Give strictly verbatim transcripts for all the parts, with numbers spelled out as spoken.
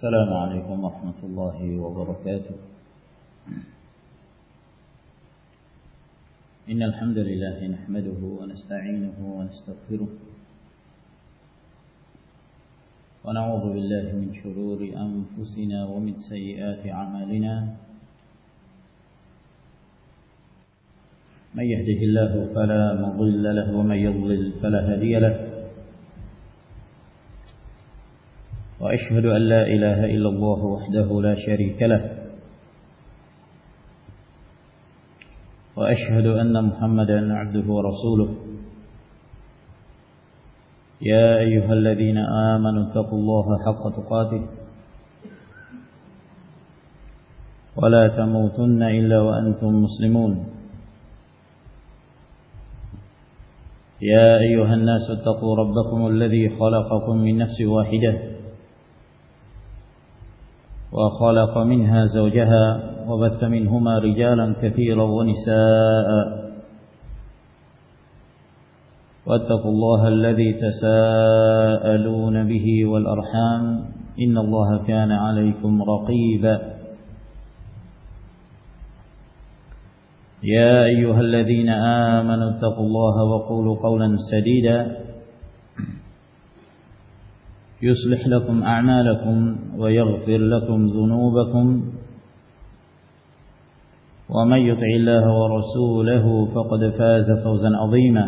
السلام عليكم ورحمة الله وبركاته. إن الحمد لله نحمده ونستعينه ونستغفره ونعوذ بالله من شرور أنفسنا ومن سيئات أعمالنا. من يهده الله فلا مضل له ومن يضلل فلا هادي له. وأشهد أن لا إله إلا الله وحده لا شريك له. وأشهد أن محمدا عبده ورسوله. يا أيها الذين آمنوا اتقوا الله حق تقاته ولا تموتن إلا وأنتم مسلمون. يا أيها الناس اتقوا ربكم الذي خلقكم من نفس واحدة وخلق منها زوجها وبث منهما رجالا كثيرا ونساء واتقوا الله الذي تساءلون به والأرحام إن الله كان عليكم رقيبا. يا أيها الذين آمنوا اتقوا الله وقولوا قولا سديدا يصلح لكم أعمالكم ويغفر لكم ذنوبكم ومن يطع الله ورسوله فقد فاز فوزا عظيما.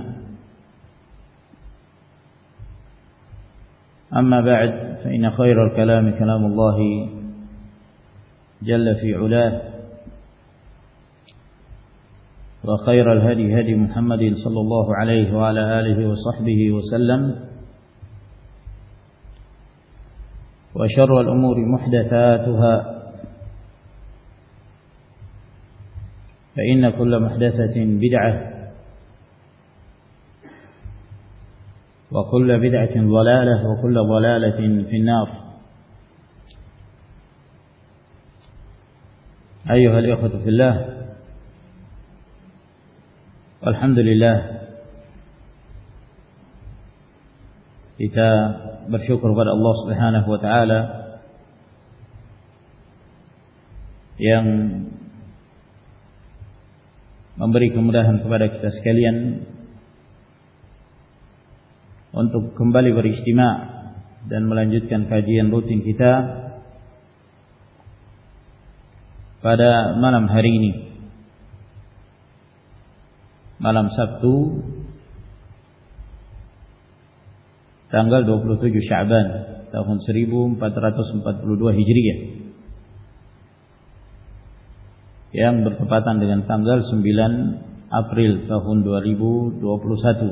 أما بعد فإن خير الكلام كلام الله جل في علاه وخير الهدي هدي محمد صلى الله عليه وعلى آله وصحبه وسلم وشر الأمور محدثاتها فإن كل محدثة بدعة وكل بدعة ضلالة وكل ضلالة في النار. أيها الإخوة في الله، الحمد لله kita bersyukur kepada Allah Subhanahu wa taala yang memberi kemudahan kepada kita sekalian untuk kembali beristima' dan melanjutkan kajian rutin kita pada malam hari ini, malam Sabtu tanggal dua puluh tujuh Sya'ban tahun seribu empat ratus empat puluh dua Hijriah yang bertepatan dengan tanggal sembilan April tahun dua ribu dua puluh satu.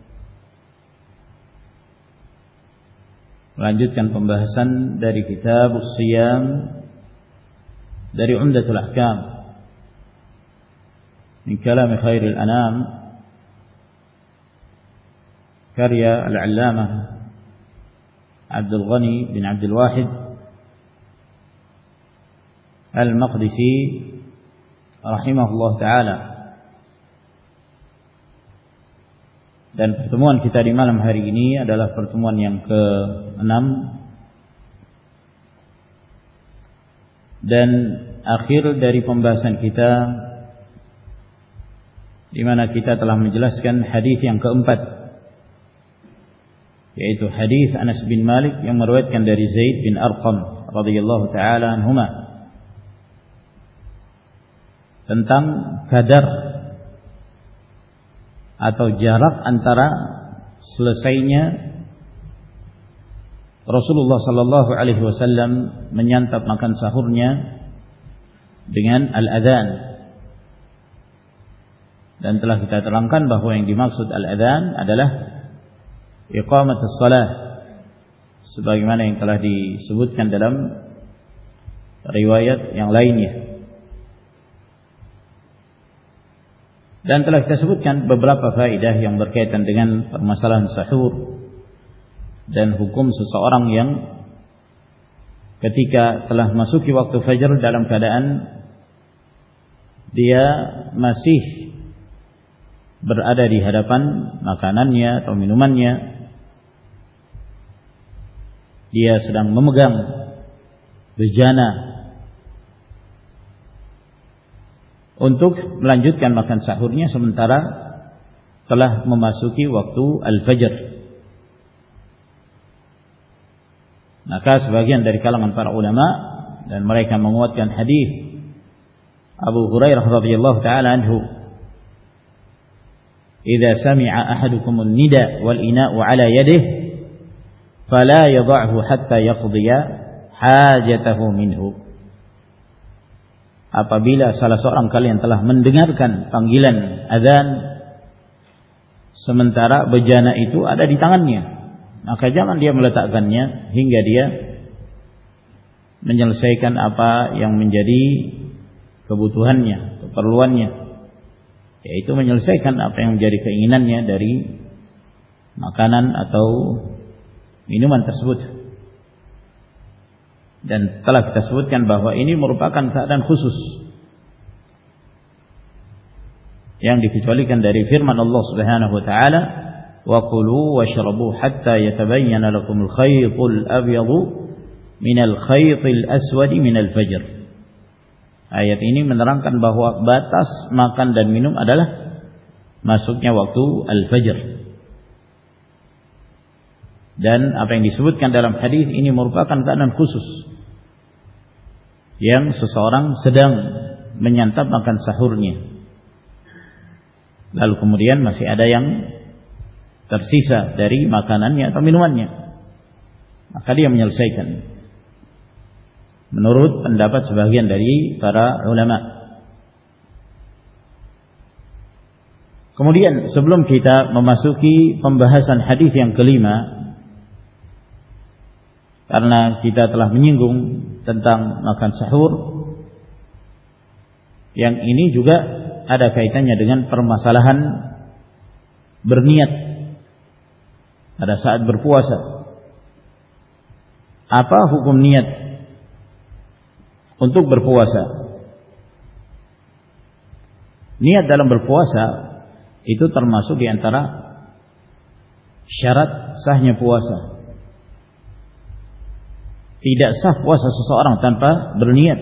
Melanjutkan pembahasan dari kitab As-Siyam dari Umdatul Ahkam min kalam khairil anam karya Al-Allamah Abdul Ghani bin Abdul Wahid Al-Maqdisi rahimahullah ta'ala. Dan pertemuan kita di malam hari ini adalah pertemuan yang ke-enam dan akhir dari pembahasan kita, di mana kita telah menjelaskan hadis yang keempat, yaitu hadis Anas bin Malik yang meriwayatkan dari Zaid bin Arqam radhiyallahu taala anhuma tentang kadar atau jarak antara selesainya Rasulullah sallallahu alaihi wasallam menyantap makan sahurnya dengan al-adzan. Dan telah kita terangkan bahwa yang dimaksud al-adzan adalah iqamatus shalah, sebagaimana yang telah disebutkan dalam riwayat yang lainnya. Dan telah kita sebutkan beberapa faedah yang berkaitan dengan permasalahan sahur dan hukum seseorang yang ketika telah masuki waktu fajar dalam keadaan dia masih berada di hadapan makanannya atau minumannya, dia sedang memegang bejana untuk melanjutkan makan sahurnya sementara telah memasuki waktu al-fajr. Maka sebagian dari kalangan para ulama dan mereka menguatkan hadis Abu Hurairah radhiyallahu taala anhu, "Idza sami'a ahadukum an-nida wal ina'u 'ala yadihi fala yadh'hu hatta yaqdiya hajatahu minhu." Apabila salah seorang kalian telah mendengarkan panggilan azan sementara bejana itu ada di tangannya, maka jangan dia meletakkannya hingga dia menyelesaikan apa yang menjadi kebutuhannya, keperluannya, yaitu menyelesaikan apa yang menjadi keinginannya dari makanan atau minuman tersebut. Dan telah kita sebutkan bahwa ini merupakan keadaan khusus yang dikecualikan dari firman Allah Subhanahu wa taala, "Wa kulu washrabu hatta yatabayyana lakumul khaytul abyadu minal khaytil aswadi minal fajr." Ayat ini menerangkan bahwa batas makan dan minum adalah masuknya waktu al-fajr. Dan apa yang disebutkan dalam hadis ini merupakan keadaan khusus yang seseorang sedang menyantap makan sahurnya, lalu kemudian masih ada yang tersisa dari makanannya atau minumannya, maka dia menyelesaikan menurut pendapat sebagian dari para ulama. Kemudian sebelum kita memasuki pembahasan hadis yang kelima, karena kita telah menyinggung tentang makan sahur, yang ini juga ada kaitannya dengan permasalahan berniat pada saat berpuasa. Apa hukum niat untuk berpuasa? Niat dalam berpuasa itu termasuk di antara syarat sahnya puasa. Tidak sah puasa seseorang tanpa berniat,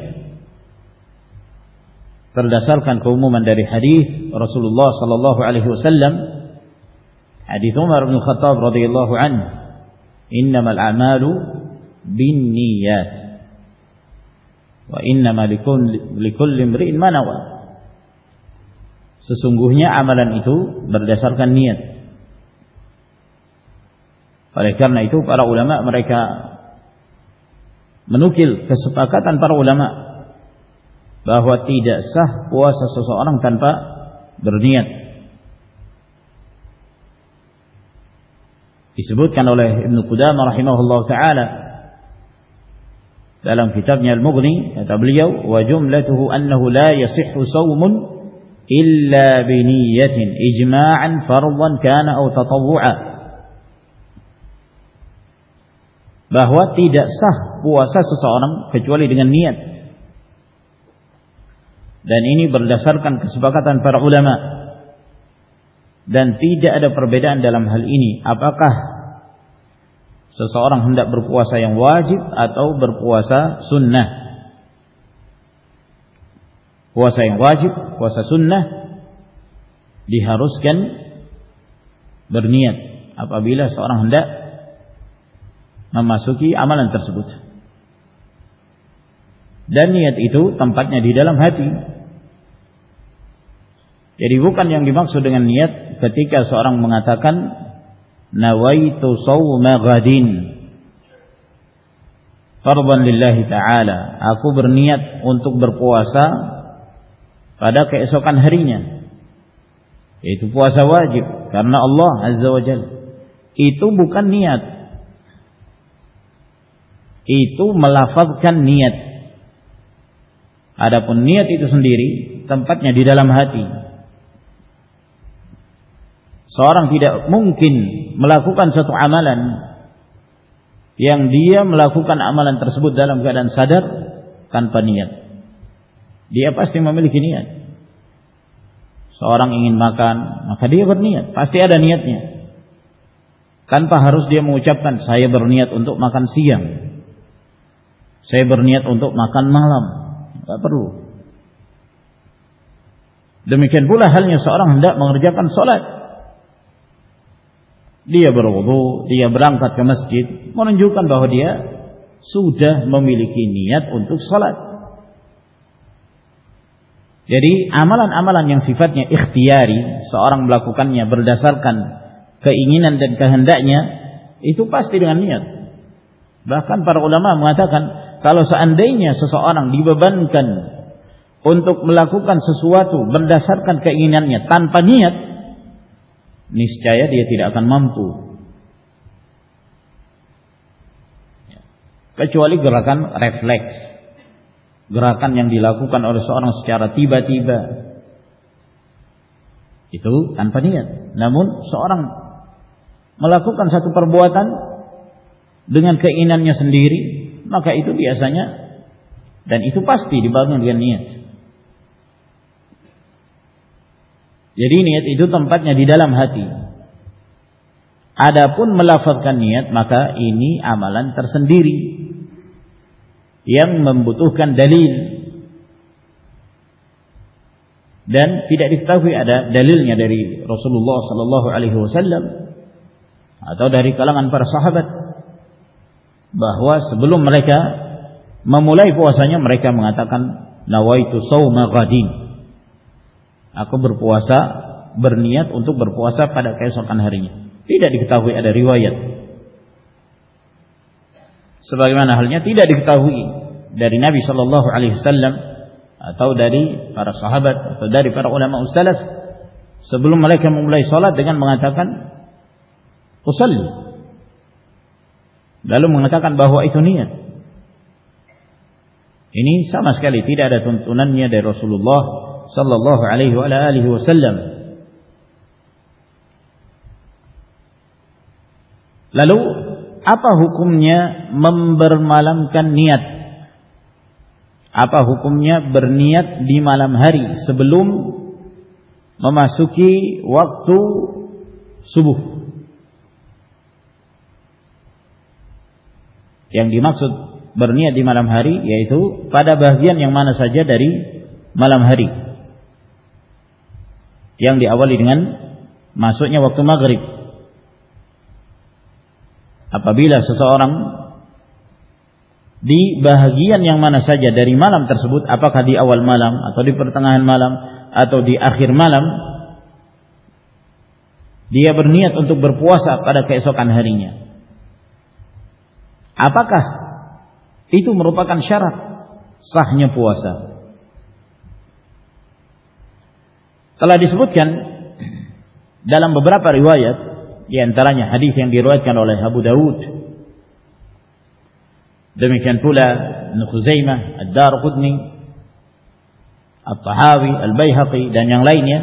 berdasarkan keumuman dari hadis Rasulullah sallallahu alaihi wasallam, hadis Umar bin Khattab radhiyallahu anhu, "Innamal a'malu binniyat wa innama likulli imri'in ma nawa." Sesungguhnya amalan itu berdasarkan niat. Oleh karena itu para ulama mereka menukil kesepakatan para ulama bahwa tidak sah puasa seseorang tanpa berniat. Disebutkan oleh Ibnu Qudamah rahimahullah taala dalam kitabnya Al-Mughni, kata beliau, "Wa jumlatuhu annahu la yasihhu shaumun illa bi niyyatin ijma'an fardhan kana aw tatawwu'a." Bahwa tidak sah puasa seseorang kecuali dengan niat. Dan ini berdasarkan kesepakatan para ulama. Dan tidak ada perbedaan dalam hal ini. Apakah seseorang hendak berpuasa yang wajib atau berpuasa sunnah? Puasa yang wajib, puasa sunnah diharuskan berniat apabila seorang hendak memasuki amalan tersebut. Dan niat itu tempatnya di dalam hati. Jadi bukan yang dimaksud dengan niat ketika seorang mengatakan nawaitu shauma ghadin fardhan lillahi ta'ala, aku berniat untuk berpuasa pada keesokan harinya, yaitu puasa wajib karena Allah azza wa jalla. Itu bukan niat. Itu melafazkan niat. Adapun niat itu sendiri tempatnya di dalam hati. Seorang tidak mungkin melakukan satu amalan yang dia melakukan amalan tersebut dalam keadaan sadar tanpa niat. Dia pasti memiliki niat. Seorang ingin makan, maka dia berniat, pasti ada niatnya. Tanpa harus dia mengucapkan saya berniat untuk makan siang. Saya berniat untuk makan malam, tidak perlu. Demikian pula halnya seorang hendak mengerjakan salat. Dia berwudu, dia berangkat ke masjid, menunjukkan bahwa dia sudah memiliki niat untuk salat. Jadi amalan-amalan yang sifatnya ikhtiyari, seorang melakukannya berdasarkan keinginan dan kehendaknya, itu pasti dengan niat. Bahkan para ulama mengatakan, kalau seandainya seseorang dibebankan untuk melakukan sesuatu berdasarkan keinginannya tanpa niat, niscaya dia tidak akan mampu. Kecuali gerakan refleks, gerakan yang dilakukan oleh seorang secara tiba-tiba, itu tanpa niat. Namun seorang melakukan satu perbuatan dengan keinginannya sendiri, maka itu biasanya, dan itu pasti dibangun dengan niat. Jadi niat itu tempatnya di dalam hati. Adapun melafazkan niat, maka ini amalan tersendiri yang membutuhkan dalil, dan tidak diketahui ada dalilnya dari Rasulullah sallallahu alaihi wasallam atau dari kalangan para sahabat bahwa sebelum mereka memulai puasanya mereka mengatakan nawaitu shauma ghadin. Aku berpuasa, berniat untuk berpuasa pada keesokan harinya. Tidak diketahui ada riwayat. Sebagaimana halnya tidak diketahui dari Nabi sallallahu alaihi wasallam atau dari para sahabat atau dari para ulama salaf sebelum mereka memulai salat dengan mengatakan usalli, lalu mengatakan bahwa itu niat. Ini sama sekali tidak ada tuntunannya dari Rasulullah sallallahu alaihi wa alihi wasallam. Lalu apa hukumnya membermalamkan niat? Apa hukumnya berniat di malam hari sebelum memasuki waktu subuh? Yang dimaksud berniat di malam hari yaitu pada bagian yang mana saja dari malam hari, yang diawali dengan masuknya waktu maghrib. Apabila seseorang di bahagian yang mana saja dari malam tersebut, apakah di awal malam atau di pertengahan malam atau di akhir malam, dia berniat untuk berpuasa pada keesokan harinya, apakah itu merupakan syarat sahnya puasa? Telah disebutkan dalam beberapa riwayat, di antaranya hadis yang diriwayatkan oleh Abu Dawud, demikian pula Ibnu Khuzaimah, Ad-Darqutni, At-Tahawi, Al-Baihaqi dan yang lainnya,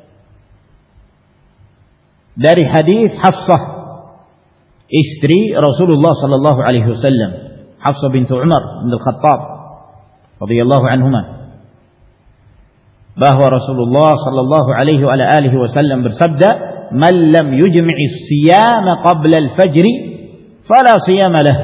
dari hadis Hafsah, istri Rasulullah sallallahu alaihi wasallam, Hafsah bintu Umar bin Al-Khattab radhiyallahu anhuma, bahwa Rasulullah sallallahu alaihi wa alihi wasallam bersabda, "Man lam yujmi'i siyama qabla al-fajr fala siyama lah."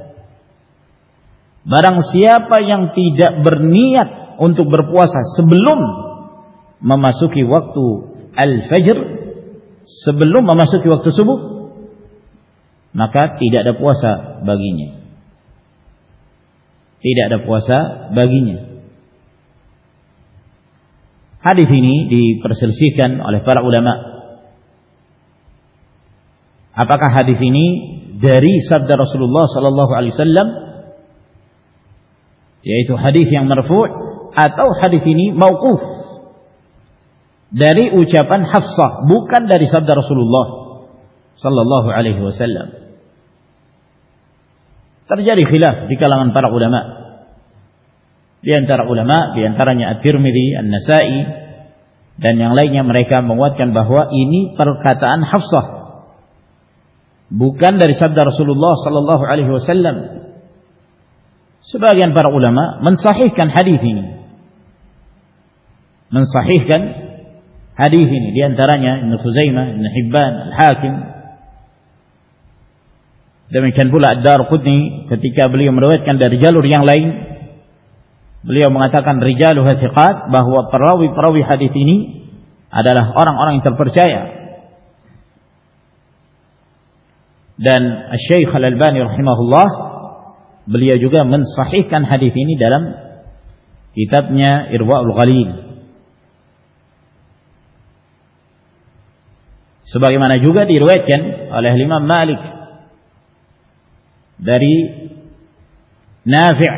Barang siapa yang tidak berniat untuk berpuasa sebelum memasuki waktu al-fajr, sebelum memasuki waktu subuh, maka tidak ada puasa baginya. Tidak ada puasa baginya. Hadis ini diperselisihkan oleh para ulama. Apakah hadis ini dari sabda Rasulullah sallallahu alaihi wasallam, yaitu hadis yang marfu', atau hadis ini mauquf dari ucapan Hafsah, bukan dari sabda Rasulullah sallallahu alaihi wasallam? Terjadi khilaf di kalangan para ulama. Di antara ulama, di antaranya At-Tirmidzi, An-Nasa'i dan yang lainnya, mereka menguatkan bahwa ini perkataan Hafsah, bukan dari sabda Rasulullah sallallahu alaihi wasallam. Sebagian para ulama mensahihkan hadis ini. Mensahihkan hadis ini, di antaranya Ibnu Khuzaimah, Ibnu Hibban, Al-Hakim Demikian pula Ad-Darqutni ketika beliau meriwayatkan dari jalur yang lain, beliau mengatakan rijaluha thiqat, bahwa perawi-perawi hadis ini adalah orang-orang yang terpercaya. Dan Asy-Syaikh Al-Albani rahimahullah, beliau juga mensahihkan hadis ini dalam kitabnya Irwaul Ghalil. Sebagaimana juga diriwayatkan oleh Imam Malik dari Nafi'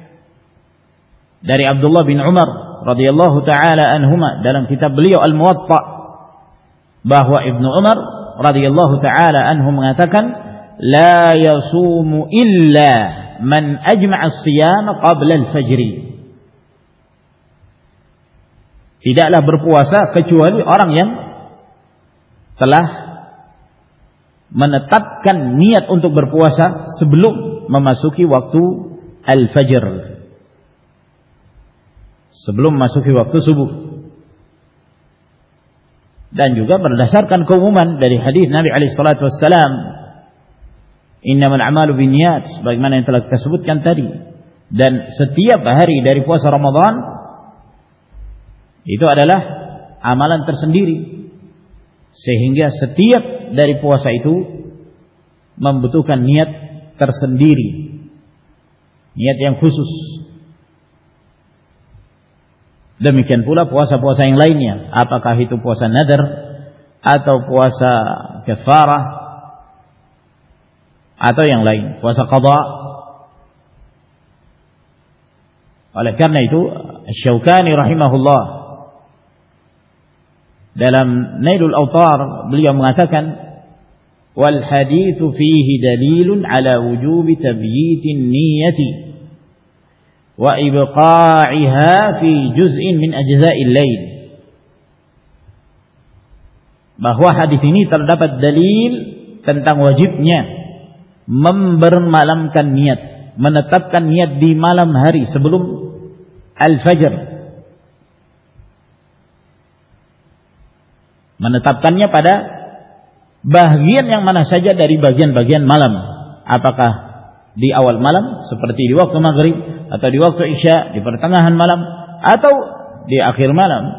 dari Abdullah bin Umar radhiyallahu taala anhuma dalam kitab beliau Al-Muwatta, bahwa Ibnu Umar radhiyallahu taala anhu mengatakan, la yasumu illa man ajma'a as-siyam qabla al-fajr. Tidaklah berpuasa kecuali orang yang telah menetapkan niat untuk berpuasa sebelum memasuki waktu al-fajr, sebelum memasuki waktu subuh. Dan juga berdasarkan keumuman dari hadis Nabi alaihi salatu wassalam, innamal a'malu binniyat, sebagaimana yang telah kita sebutkan tadi. Dan setiap hari dari puasa Ramadan itu adalah amalan tersendiri, sehingga setiap dari puasa itu membutuhkan niat tersendiri, niat yang khusus. Demikian pula puasa-puasa yang lainnya, apakah itu puasa nadar atau puasa kafarah atau yang lain, puasa qada. Oleh karena itu Asy-Syaukani rahimahullah dalam Nailul Awtar beliau mengatakan, wal haditsu fihi dalilun ala wujubi tabyitin niyyati wa ibqa'iha fi juz'in min ajza'il lail. Bahwa hadis ini terdapat dalil tentang wajibnya membermalamkan niat, menetapkan niat di malam hari sebelum al-fajr, menetapkannya pada bagian yang mana saja dari bagian-bagian malam, apakah di awal malam seperti di waktu maghrib, atau di waktu isya, di pertengahan malam, atau di akhir malam.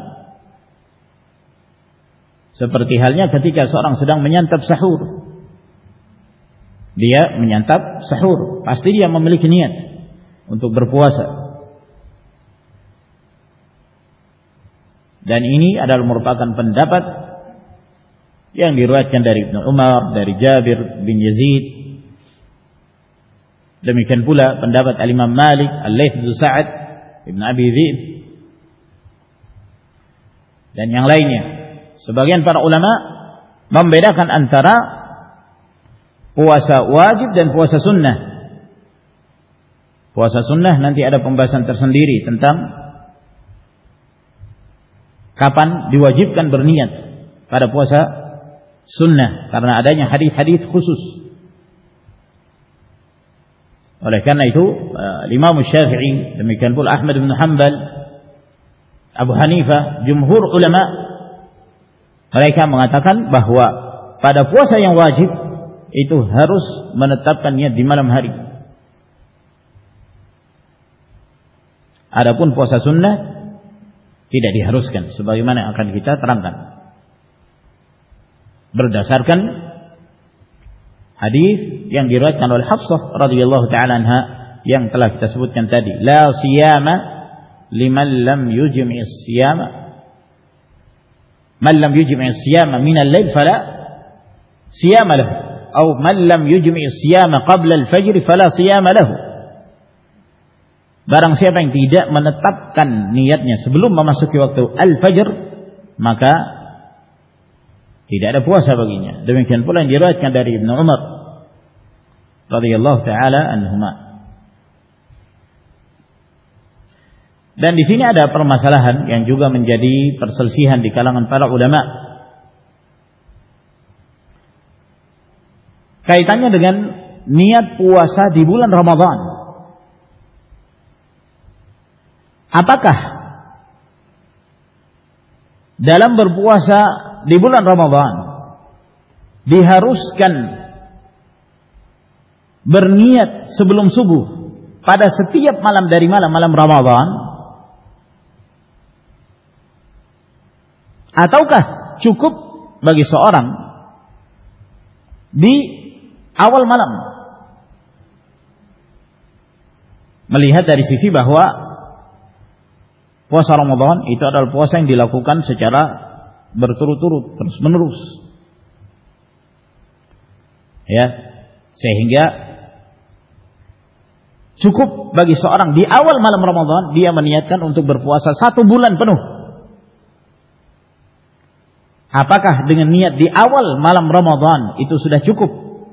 Seperti halnya ketika seorang sedang menyantap sahur, dia menyantap sahur, pasti dia memiliki niat untuk berpuasa. Dan ini adalah merupakan pendapat yang diriwayatkan dari Ibnu Umar, dari Jabir bin Yazid. Demikian pula pendapat Al-Imam Malik, Al-Laits bin Sa'ad, Ibn Abi Dhi'b, dan yang lainnya. Sebagian para ulama membedakan antara puasa wajib dan puasa sunnah. Puasa sunnah nanti ada pembahasan tersendiri tentang kapan diwajibkan berniat pada puasa sunnah, karena adanya hadis-hadis khusus. Oleh karena itu Imam Syafi'i, demikian pula Ahmad bin Hanbal, Abu Hanifah, jumhur ulama, mereka mengatakan bahwa pada puasa yang wajib itu harus menetapkan niat di malam hari. Adapun puasa sunnah tidak diharuskan, sebagaimana akan kita terangkan berdasarkan hadis yang diriwayatkan oleh Hafsah radhiyallahu taala anha yang telah kita sebutkan tadi, la siyama liman lam yujmi' as-siyama, man lam yujmi' as-siyama min al-lail fala siyama lahu, atau man lam yujmi' as-siyama qabla al-fajr fala siyama lahu. Barang siapa yang tidak menetapkan niatnya sebelum memasuki waktu al-fajr, maka tidak ada puasa baginya. Demikian pula yang diriwayatkan dari Ibnu Umar radhiyallahu taala anhuma. Dan di sini ada permasalahan yang juga menjadi perselisihan di kalangan para ulama, kaitannya dengan niat puasa di bulan Ramadan. Apakah dalam berpuasa di bulan Ramadan diharuskan berniat sebelum subuh pada setiap malam dari malam-malam Ramadan, ataukah cukup bagi seorang di awal malam? Melihat dari sisi bahwa puasa Ramadan itu adalah puasa yang dilakukan secara berturut-turut, terus-menerus. Ya, sehingga cukup bagi seorang di awal malam Ramadan dia meniatkan untuk berpuasa satu bulan penuh. Apakah dengan niat di awal malam Ramadan itu sudah cukup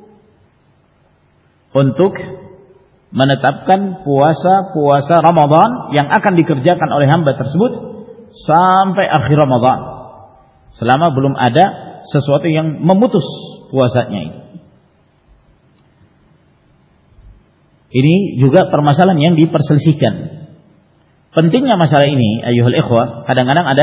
untuk menetapkan puasa-puasa Ramadan yang akan dikerjakan oleh hamba tersebut sampai akhir Ramadan, selama belum ada sesuatu yang memutus puasanya itu? Ini juga permasalahan yang diperselisihkan. Pentingnya masalah ini, ayyuhal ikhwah, kadang-kadang ada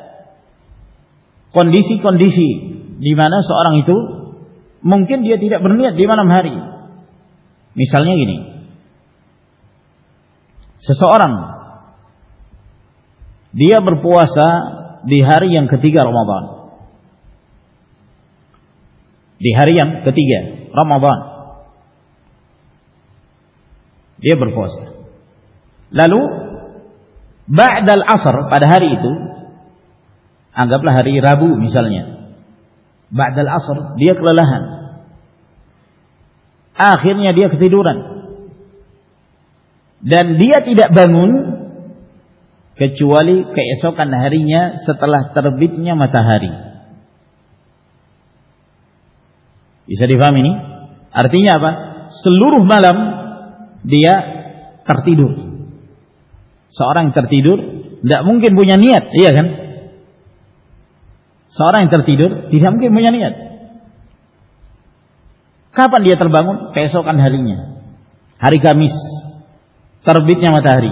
kondisi-kondisi di mana seorang itu mungkin dia tidak berniat di malam hari. Misalnya gini, seseorang dia berpuasa di hari yang ketiga Ramadan, di hari yang ketiga Ramadan dia berpuasa. Lalu ba'dal asr, pada hari itu, anggaplah hari Rabu misalnya, ba'dal asr dia kelelahan, akhirnya dia ketiduran dan dia tidak bangun kecuali keesokan harinya setelah terbitnya matahari. Bisa difahami ini? Artinya apa? Seluruh malam dia tertidur. Seorang yang tertidur tidak mungkin punya niat, iya kan? Seorang yang tertidur tidak mungkin punya niat. Kapan dia terbangun? Keesokan harinya, hari Kamis, terbitnya matahari.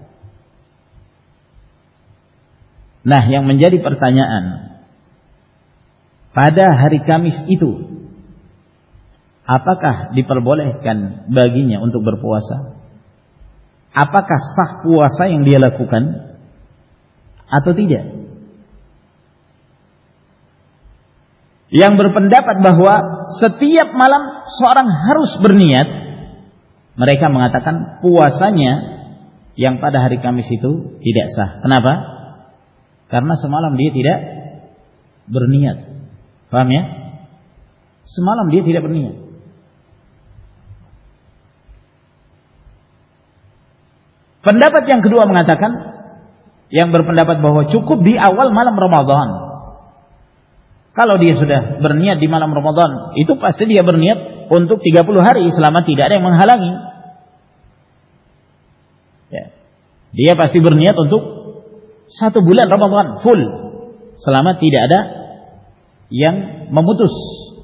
Nah, yang menjadi pertanyaan, pada hari Kamis itu apakah diperbolehkan baginya untuk berpuasa? Apakah sah puasa yang dia lakukan atau tidak? Yang berpendapat bahwa setiap malam seorang harus berniat, mereka mengatakan puasanya yang pada hari Kamis itu tidak sah. Kenapa? Karena semalam dia tidak berniat. Paham ya? Semalam dia tidak berniat. Pendapat yang kedua mengatakan, yang berpendapat bahwa cukup di awal malam Ramadan. Kalau dia sudah berniat di malam Ramadan, itu pasti dia berniat untuk tiga puluh hari selama tidak ada yang menghalangi. Ya. Dia pasti berniat untuk satu bulan Ramadan full selama tidak ada yang memutus.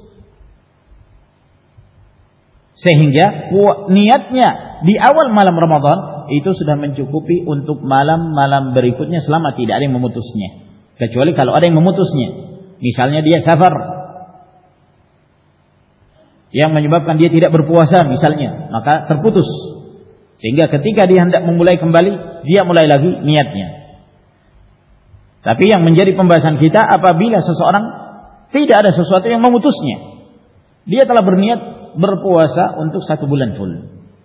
Sehingga niatnya di awal malam Ramadan itu sudah mencukupi untuk malam-malam berikutnya selama tidak ada yang memutusnya. Kecuali kalau ada yang memutusnya. Misalnya dia safar yang menyebabkan dia tidak berpuasa misalnya, maka terputus. Sehingga ketika dia hendak memulai kembali, dia mulai lagi niatnya. Tapi yang menjadi pembahasan kita, apabila seseorang tidak ada sesuatu yang memutusnya, dia telah berniat berpuasa untuk satu bulan full,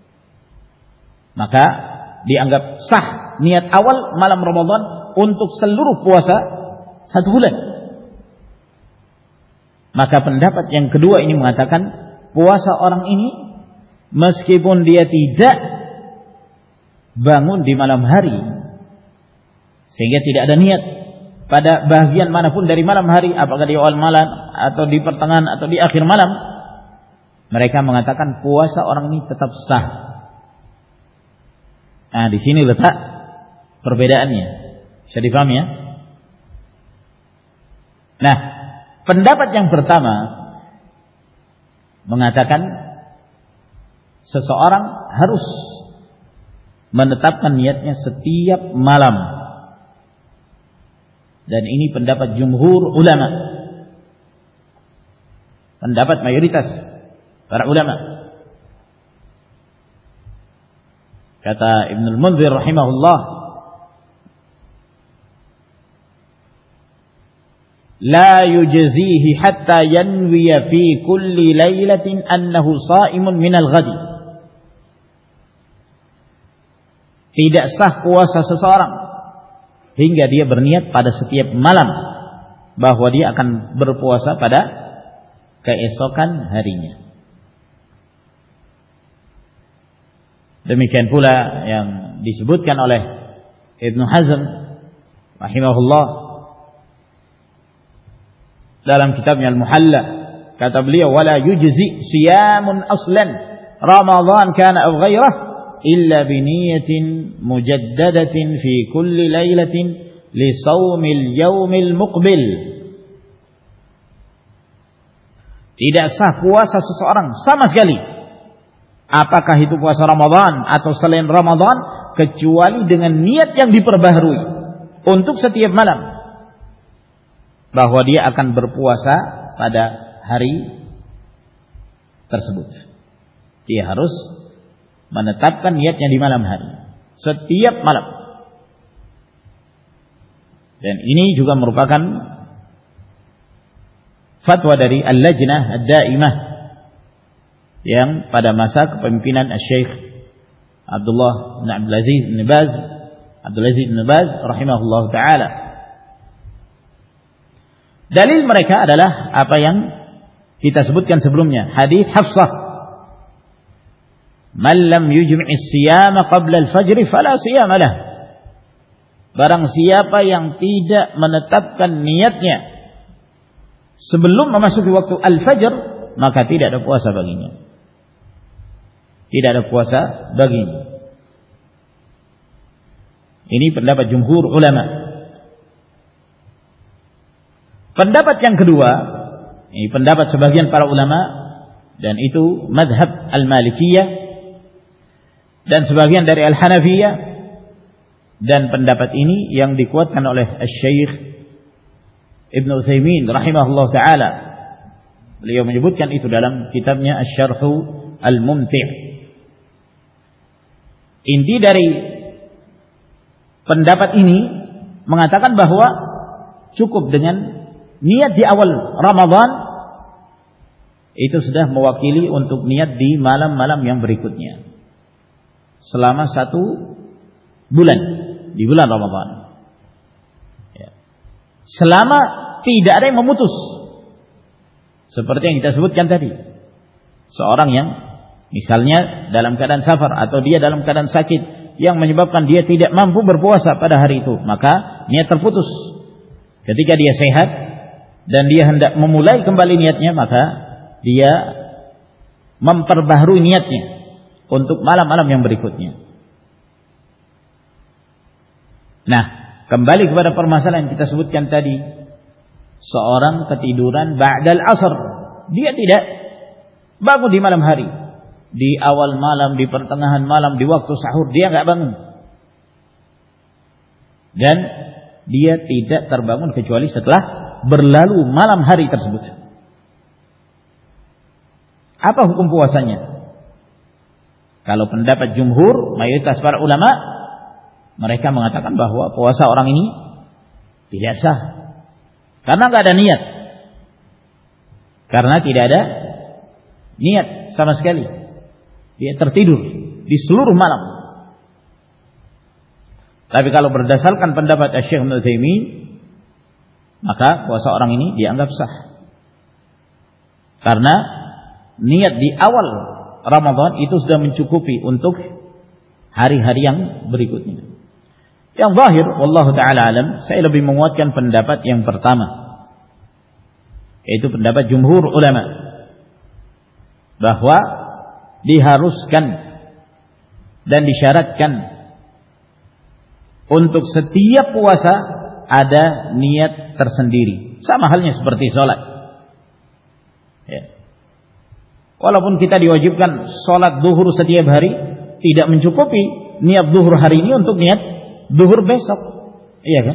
maka dianggap sah niat awal malam Ramadan untuk seluruh puasa satu bulan. Maka pendapat yang kedua ini mengatakan puasa orang ini meskipun dia tidak bangun di malam hari sehingga tidak ada niat pada bagian manapun dari malam hari, apakah di awal malam atau di pertengahan atau di akhir malam, mereka mengatakan puasa orang ini tetap sah. Nah, di sini letak perbedaannya. Bisa dipahami ya? Nah, pendapat yang pertama mengatakan seseorang harus menetapkan niatnya setiap malam. Dan ini pendapat jumhur ulama, pendapat mayoritas para ulama. Kata Ibnul Munzir rahimahullah, la yujzihi hatta yanwiya fi kulli lailatin annahu sha'imun minal ghadi. Tidak sah puasa seseorang hingga dia berniat pada setiap malam bahwa dia akan berpuasa pada keesokan harinya. Demikian pula yang disebutkan oleh Ibnu Hazm rahimahullah dalam kitabnya Al-Muhalla, kata beliau, wala yujzi siyamun aslan Ramadan kana aw ghairah illa bi niyatin mujaddadatin fi kulli lailatin li shaumil yaumil muqbil. Tidak sah puasa seseorang sama sekali, apakah itu puasa Ramadan atau selain Ramadan, kecuali dengan niat yang diperbaharui untuk setiap malam bahwa dia akan berpuasa pada hari tersebut. Dia harus menetapkan niatnya di malam hari, setiap malam. Dan ini juga merupakan fatwa dari Al-Lajnah Ad-Daimah yang pada masa kepemimpinan Asy-Syaikh Abdullah bin Abdul Aziz bin Baz, Abdul Aziz bin Baz rahimahullah taala. Dalil mereka adalah apa yang kita sebutkan sebelumnya, hadis Hafsah, man lam yujmi'is siyama qabla al-fajr fala siyama lah. Barang siapa yang tidak menetapkan niatnya sebelum memasuki waktu al-fajr, maka tidak ada puasa baginya. Tidak ada puasa baginya. Ini pendapat jumhur ulama. Pendapat yang kedua, ini pendapat sebagian para ulama, dan itu madhab al-Malikiyah dan sebagian dari al-Hanafiyah, dan pendapat ini yang dikuatkan oleh Asy-Syaikh Ibnu Utsaimin rahimahullah taala. Beliau menyebutkan itu dalam kitabnya Asy-Syarh Al-Mumti'. Inti dari pendapat ini mengatakan bahwa cukup dengan niat di awal Ramadan itu sudah mewakili untuk niat di malam-malam yang berikutnya selama satu bulan di bulan Ramadan. Ya. Selama tidak ada yang memutus, seperti yang kita sebutkan tadi, seorang yang misalnya dalam keadaan safar atau dia dalam keadaan sakit yang menyebabkan dia tidak mampu berpuasa pada hari itu, maka niat terputus. Ketika dia sehat dan dia hendak memulai kembali niatnya, maka dia memperbaharui niatnya untuk malam-malam yang berikutnya. Nah, kembali kepada permasalahan yang kita sebutkan tadi, seorang ketiduran ba'dal asr, dia tidak bangun di malam hari, di awal malam, di pertengahan malam, di waktu sahur dia enggak bangun, dan dia tidak terbangun kecuali setelah berlalu malam hari tersebut. Apa hukum puasanya? Kalau pendapat jumhur, mayoritas para ulama, mereka mengatakan bahwa puasa orang ini tidak sah karena enggak ada niat. Karena tidak ada niat sama sekali. Dia tertidur di seluruh malam. Tapi kalau berdasarkan pendapat Asy-Syaikh Ibnu Utsaimin, maka puasa orang ini dianggap sah. Karena niat di awal Ramadan itu sudah mencukupi untuk hari-hari yang berikutnya. Yang zahir, wallahu ta'ala alam, saya lebih menguatkan pendapat yang pertama, yaitu pendapat jumhur ulama, bahwa diharuskan dan disyaratkan untuk setiap puasa ada niat tersendiri, sama halnya seperti sholat. Ya. Walaupun kita diwajibkan sholat zuhur setiap hari, tidak mencukupi niat zuhur hari ini untuk niat zuhur besok, iya kan?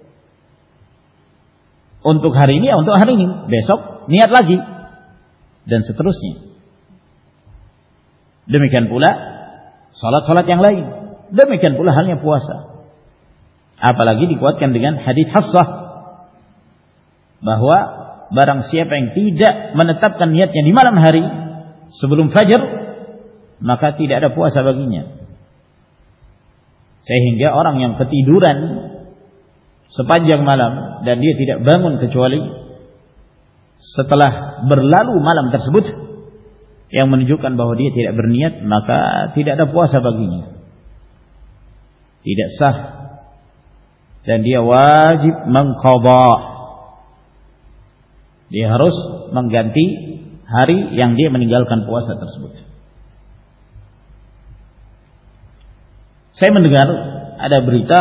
Untuk hari ini, ya untuk hari ini, besok niat lagi, dan seterusnya. Demikian pula salat-salat yang lain. Demikian pula halnya puasa. Apalagi dikuatkan dengan hadits Hafsah bahwa barang siapa yang tidak menetapkan niatnya di malam hari sebelum fajar, maka tidak ada puasa baginya. Sehingga orang yang ketiduran sepanjang malam dan dia tidak bangun kecuali setelah berlalu malam tersebut, yang menunjukkan bahwa dia tidak berniat, maka tidak ada puasa baginya, tidak sah, dan dia wajib mengqadha. Dia harus mengganti hari yang dia meninggalkan puasa tersebut. Saya mendengar ada berita,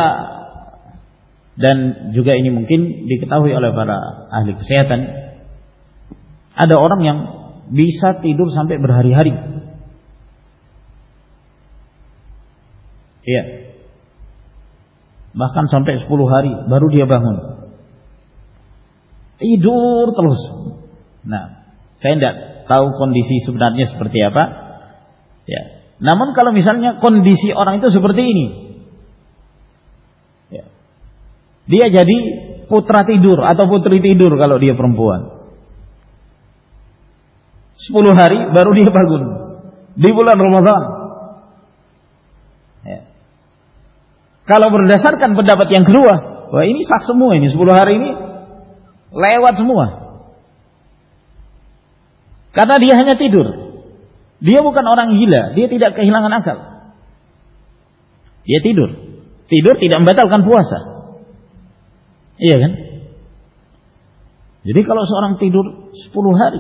dan juga ini mungkin diketahui oleh para ahli kesehatan, ada orang yang bisa tidur sampai berhari-hari. Iya. Bahkan sampai sepuluh hari baru dia bangun. Tidur terus. Nah, saya tidak tahu kondisi sebenarnya seperti apa. Ya. Namun kalau misalnya kondisi orang itu seperti ini, ya, dia jadi putra tidur atau putri tidur kalau dia perempuan. Sepuluh hari baru dia bangun di bulan Ramadan. Ya. Kalau berdasarkan pendapat yang kedua, wah ini sah semua, ini sepuluh hari ini lewat semua. Karena dia hanya tidur. Dia bukan orang gila, dia tidak kehilangan akal. Dia tidur. Tidur tidak membatalkan puasa. Iya kan? Jadi kalau seorang tidur sepuluh hari,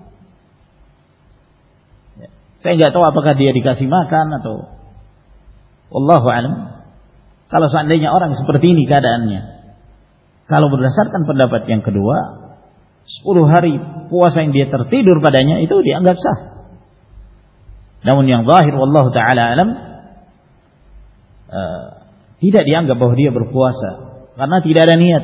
saya nggak tahu apakah dia dikasih makan atau wallahu alam. Kalau seandainya orang seperti ini keadaannya, kalau berdasarkan pendapat yang kedua, sepuluh hari puasa yang dia tertidur padanya itu dianggap sah. Namun yang zahir wallahu taala alam, uh, tidak dianggap bahwa dia berpuasa karena tidak ada niat.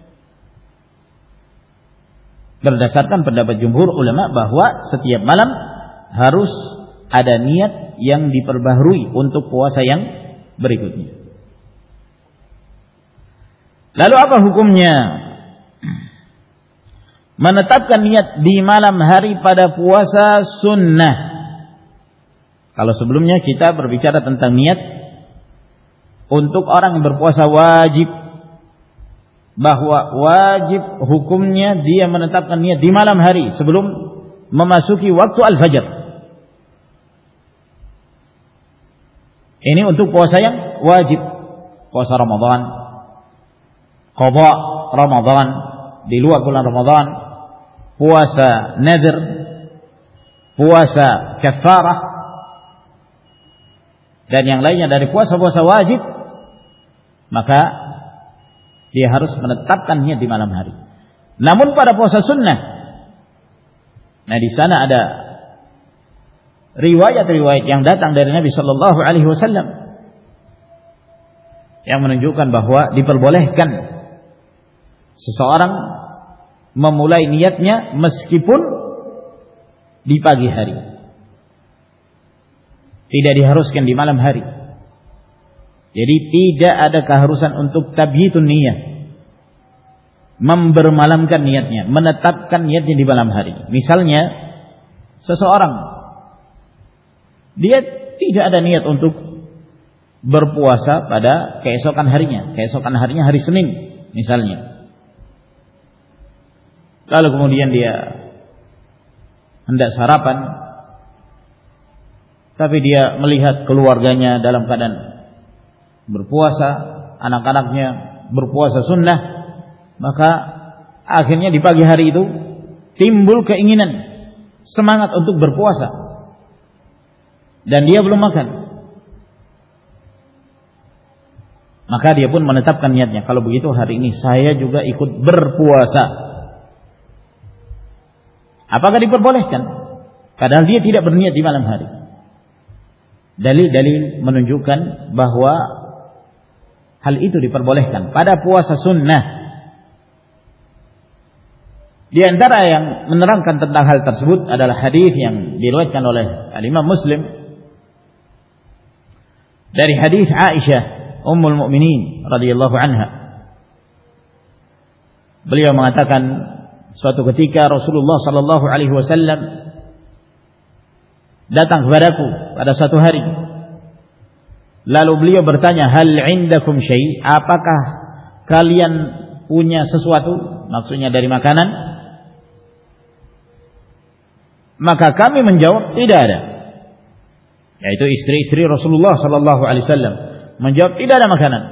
Berdasarkan pendapat jumhur ulama bahwa setiap malam harus ada niat yang diperbaharui untuk puasa yang berikutnya. Lalu apa hukumnya menetapkan niat di malam hari pada puasa sunnah? Kalau sebelumnya kita berbicara tentang niat untuk orang yang berpuasa wajib, bahwa wajib hukumnya dia menetapkan niat di malam hari sebelum memasuki waktu al-fajr. Ini untuk puasa yang wajib, puasa Ramadan, qadha Ramadan di luar bulan Ramadan, puasa nadhr, puasa kafarah, dan yang lainnya dari puasa-puasa wajib, maka dia harus menetapkan niat di malam hari. Namun pada puasa sunnah, nah di sana ada riwayat-riwayat yang datang dari Nabi Shallallahu Alaihi Wasallam yang menunjukkan bahwa diperbolehkan seseorang memulai niatnya meskipun di pagi hari, tidak diharuskan di malam hari. Jadi tidak ada keharusan untuk tabyitun niyah, membermalamkan niatnya, menetapkan niatnya di malam hari. Misalnya seseorang dia tidak ada niat untuk berpuasa pada keesokan harinya, keesokan harinya hari Senin misalnya. Lalu kemudian dia hendak sarapan, tapi dia melihat keluarganya dalam keadaan berpuasa, anak-anaknya berpuasa sunnah, maka akhirnya di pagi hari itu timbul keinginan, semangat untuk berpuasa, dan dia belum makan. Maka dia pun menetapkan niatnya, kalau begitu hari ini saya juga ikut berpuasa. Apakah diperbolehkan? Padahal dia tidak berniat di malam hari. Dalil-dalil menunjukkan bahwa hal itu diperbolehkan pada puasa sunnah. Di antara yang menerangkan tentang hal tersebut adalah hadis yang diriwayatkan oleh Imam Muslim dari hadis Aisyah Ummul Mukminin radhiyallahu anha, beliau mengatakan suatu ketika Rasulullah sallallahu alaihi wasallam datang kepadaku pada suatu hari, lalu beliau bertanya, hal indakum syai', apakah kalian punya sesuatu, maksudnya dari makanan? Maka kami menjawab, tidak ada. Yaitu istri-istri Rasulullah sallallahu alaihi wasallam menjawab, tidak ada makanan.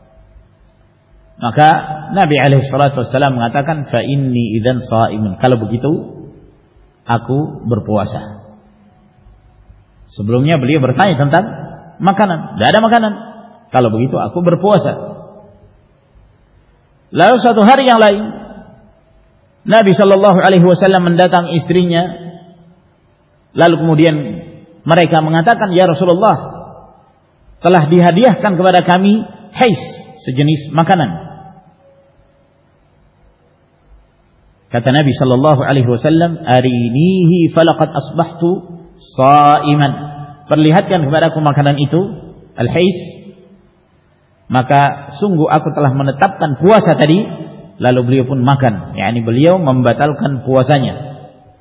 Maka Nabi alaihi salatu wasallam mengatakan, fa inni idzan shaimun, kalau begitu aku berpuasa. Sebelumnya beliau bertanya tentang makanan, tidak ada makanan. Kalau begitu aku berpuasa. Lalu satu hari yang lain, Nabi sallallahu alaihi wasallam mendatang istrinya. Lalu kemudian mereka mengatakan, ya Rasulullah, telah dihadiahkan kepada kami hais, sejenis makanan. Kata Nabi sallallahu alaihi wasallam, arinihi falaqad asbahtu shaiman, perlihatkan kepadaku makanan itu, al-hais, maka sungguh aku telah menetapkan puasa tadi. Lalu beliau pun makan, yakni beliau membatalkan puasanya.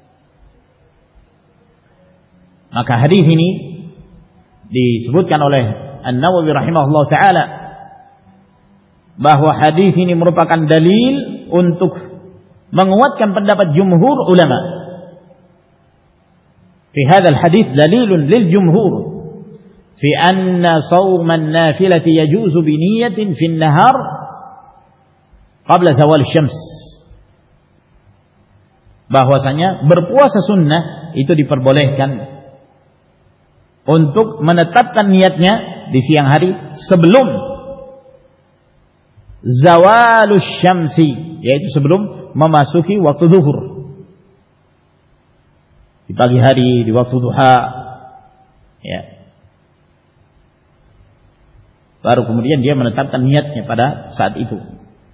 Maka hadis ini disebutkan oleh An-Nawawi rahimahullah ta'ala bahwa hadis ini merupakan dalil untuk menguatkan pendapat jumhur ulama. Fi hadzal hadis dalilun lil jumhur fi anna shauman nafilati yajuzu bi niyatin fi an-nahar qabla zawal syams. Bahwasanya berpuasa sunnah itu diperbolehkan untuk menetapkan niatnya di siang hari sebelum zawalus syamsi, yaitu sebelum memasuki waktu zuhur. Di pagi hari, di waktu duha, ya. Baru kemudian dia menetapkan niatnya pada saat itu.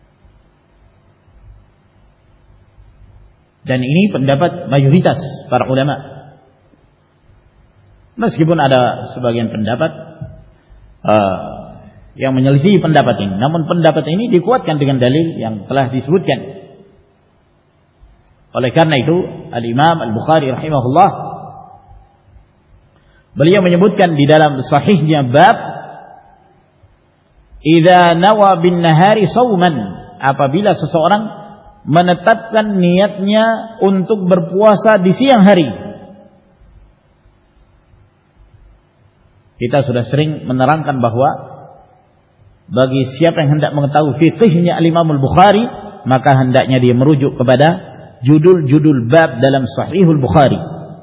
Dan ini pendapat mayoritas para ulama. Meskipun ada sebagian pendapat uh, yang menyelisih pendapat ini, namun pendapat ini dikuatkan dengan dalil yang telah disebutkan. Oleh karena itu, Al-Imam Al-Bukhari rahimahullah, beliau menyebutkan di dalam sahihnya bab idza nawa bin nahari shauman, apabila seseorang menetapkan niatnya untuk berpuasa di siang hari. Kita sudah sering menerangkan bahwa bagi siapa yang hendak mengetahui fiqhnya Al-Imam Al-Bukhari, maka hendaknya dia merujuk kepada judul-judul bab dalam Sahihul Bukhari.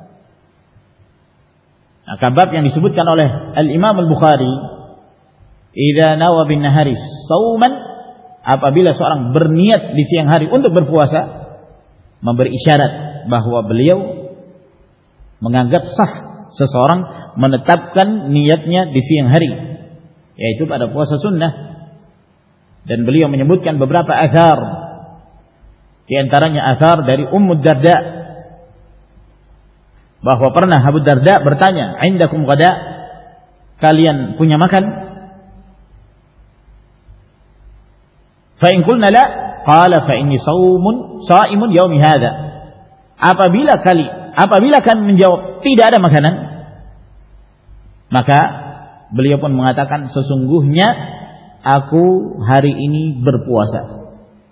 Maka bab yang disebutkan oleh Al-Imam Al-Bukhari, idza nawa bin nahari shauman, apabila seorang berniat di siang hari untuk berpuasa, memberi isyarat bahwa beliau menganggap sah seseorang menetapkan niatnya di siang hari, yaitu pada puasa sunnah. Dan beliau menyebutkan beberapa athar, di antaranya athar dari Ummu Darda, bahwa pernah Abu Darda bertanya, "Indakum ghada?" Kalian punya makan? Fa in qulna la, qala fa inni shaumun shaimun yaumi hadza. Apabila kali apabila kami menjawab tidak ada makanan, maka beliau pun mengatakan, sesungguhnya aku hari ini berpuasa.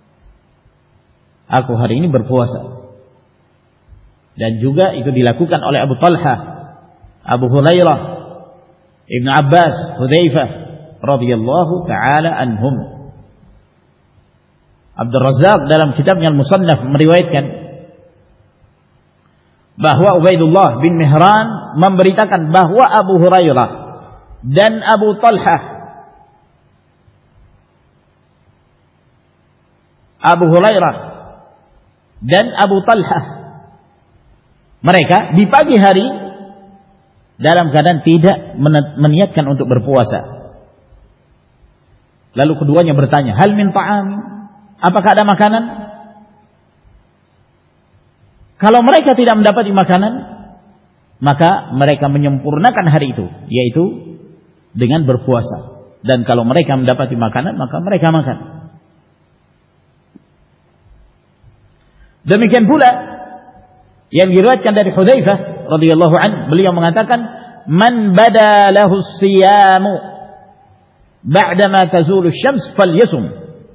Aku hari ini berpuasa. Dan juga itu dilakukan oleh Abu Talha, Abu Hurairah, Ibnu Abbas, Hudzaifah radhiyallahu taala anhum. Abdul Razzaq dalam kitabnya Al-Musannaf meriwayatkan bahwa Ubaidullah bin Mihran memberitakan bahwa Abu Hurairah dan Abu Talha, Abu Hurairah dan Abu Talha, mereka di pagi hari dalam keadaan tidak meniatkan untuk berpuasa. Lalu keduanya bertanya, hal min ta'am, apakah ada makanan? Kalau mereka tidak mendapati makanan, maka mereka menyempurnakan hari itu, yaitu dengan berpuasa. Dan kalau mereka mendapati makanan, maka mereka makan. Demikian pula yang diriwayatkan dari Hudzaifah radhiyallahu anhu, beliau mengatakan, "Man bada lahu as-siyamu ba'da ma tazulu asy-syams falyasum."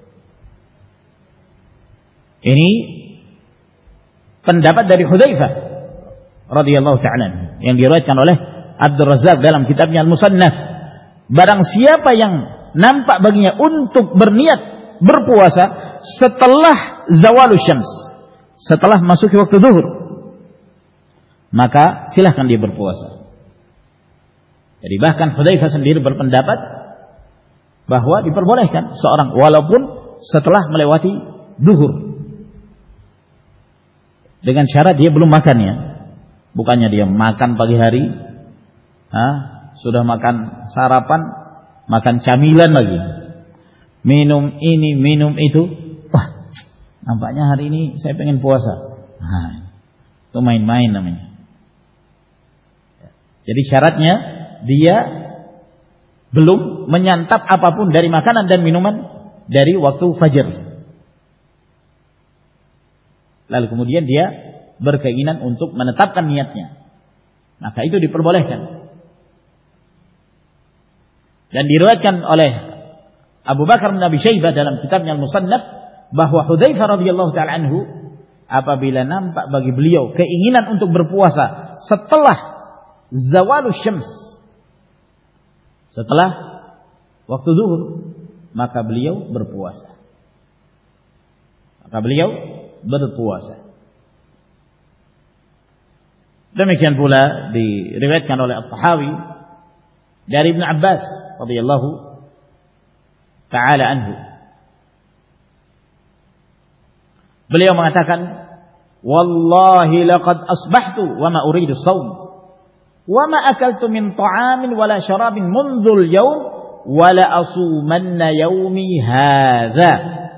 Ini pendapat dari Hudzaifah radhiyallahu ta'ala yang diriwayatkan oleh Abdul Razzaq dalam kitabnya Al-Musannaf. Barang siapa yang nampak baginya untuk berniat berpuasa setelah zawalus syams, setelah masuki waktu zuhur, maka silahkan dia berpuasa. Jadi bahkan Hudzaifah sendiri berpendapat bahwa diperbolehkan seorang walaupun setelah melewati zuhur, dengan syarat dia belum makan ya. Bukannya dia makan pagi hari, ha, sudah makan sarapan, makan camilan lagi, minum ini, minum itu. Wah, nampaknya hari ini saya pengen puasa. Nah, itu main-main namanya. Jadi syaratnya dia belum menyantap apapun dari makanan dan minuman dari waktu fajar. Lalu kemudian dia berkeinginan untuk menetapkan niatnya, maka itu diperbolehkan. Dan diriwayatkan oleh Abu Bakar bin Abi Syaibah dalam kitabnya Al-Musannaf bahwa Hudzaifah radhiyallahu ta'ala anhu apabila nampak bagi beliau keinginan untuk berpuasa setelah zawalus syams, setelah waktu zuhur, maka beliau berpuasa. Maka beliau berpuasa. Demikian pula diriwayatkan oleh At-Tahawi dari Ibnu Abbas radhiyallahu ta'ala anhu. Beliau mengatakan, "Wallahi laqad asbahtu wa ma uridu shaum wa ma akaltu min ta'amin wala syarabin mundzul yawm wa la asumanna yaumi hadza."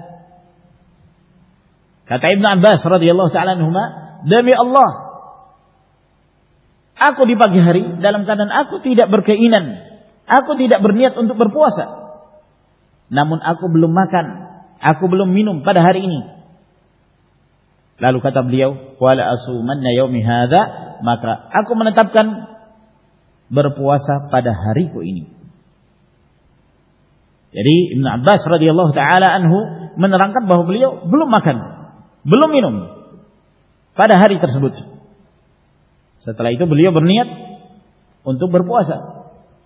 Kata Ibnu Abbas radhiyallahu ta'ala anhuma, "Demi Allah, aku di pagi hari dalam keadaan aku tidak berkeinginan, aku tidak berniat untuk berpuasa. Namun aku belum makan, aku belum minum pada hari ini." Lalu kata beliau, "Wala asumanna yaumi hadza," maka aku menetapkan berpuasa pada hariku ini. Jadi Ibnu Abbas radhiyallahu taala anhu menerangkan bahwa beliau belum makan, belum minum pada hari tersebut. Setelah itu beliau berniat untuk berpuasa.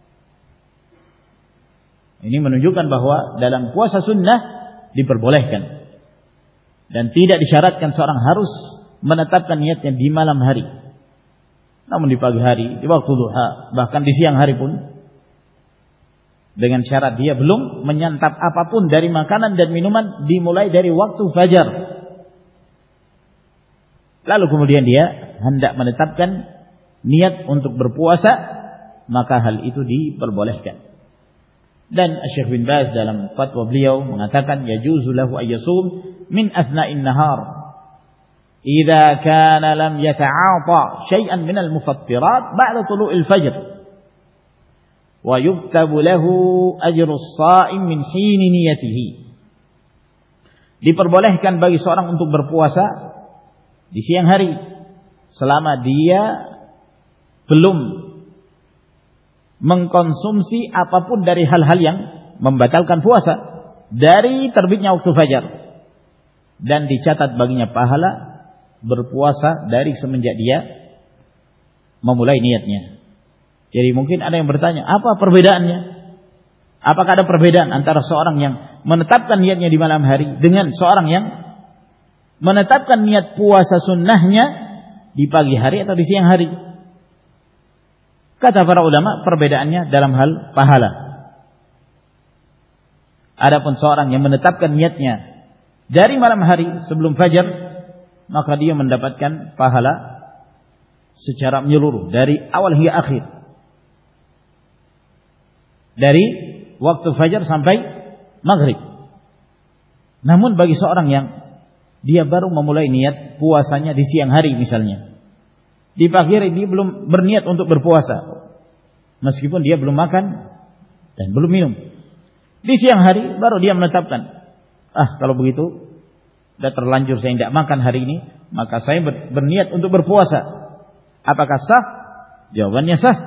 Ini menunjukkan bahwa dalam puasa sunnah diperbolehkan dan tidak disyaratkan seorang harus menetapkan niatnya di malam hari. Namun di pagi hari, di waktu duha, bahkan di siang hari pun, dengan syarat dia belum menyantap apapun dari makanan dan minuman dimulai dari waktu fajar. Lalu kemudian dia hendak menetapkan niat untuk berpuasa, maka hal itu diperbolehkan. Dan Syekh bin Baz dalam fatwa beliau mengatakan, yajuzu lahu ayyasum min athna'in nahar idza kana lam yata'ata syai'an min al-mufattirat ba'da tulu'il fajr wa yuktabu lahu ajrus sha'im min hini niyatihi. Diperbolehkan bagi seorang untuk berpuasa di siang hari selama dia belum mengkonsumsi apapun dari hal-hal yang membatalkan puasa dari terbitnya waktu fajar, dan dicatat baginya pahala berpuasa dari semenjak dia memulai niatnya. Jadi mungkin ada yang bertanya, apa perbedaannya? Apakah ada perbedaan antara seorang yang menetapkan niatnya di malam hari dengan seorang yang menetapkan niat puasa sunnahnya di pagi hari atau di siang hari? Kata para ulama, perbedaannya dalam hal pahala. Adapun seorang yang menetapkan niatnya dari malam hari sebelum fajar, maka dia mendapatkan pahala secara menyeluruh dari awal hingga akhir, dari waktu fajar sampai maghrib. Namun bagi seorang yang dia baru memulai niat puasanya di siang hari misalnya, di pagi hari dia belum berniat untuk berpuasa, meskipun dia belum makan, dan belum minum. Di siang hari baru dia menetapkan, ah kalau begitu sudah terlanjur saya tidak makan hari ini, maka saya berniat untuk berpuasa. Apakah sah? Jawabannya sah.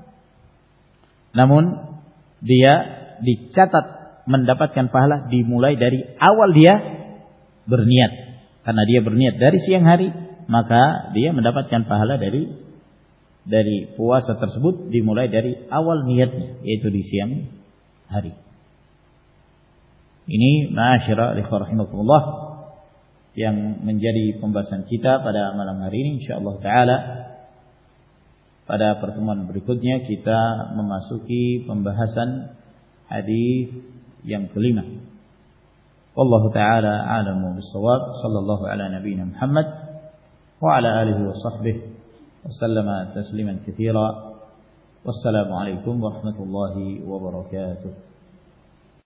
Namun dia dicatat mendapatkan pahala dimulai dari awal dia berniat. Karena dia berniat dari siang hari, maka dia mendapatkan pahala dari dari puasa tersebut dimulai dari awal niatnya, yaitu di siang hari. Ini ma'asyara rahimakumullah yang menjadi pembahasan kita pada malam hari ini, insyaallah taala. Pada pertemuan berikutnya kita memasuki pembahasan hadis yang kelima. Wallahu taala a'lamu bis-shawab. Sallallahu ala nabiyyina Muhammad wa ala alihi wa sahbihi wa sallama tasliman katsira. Wassalamu alaikum warahmatullahi wabarakatuh.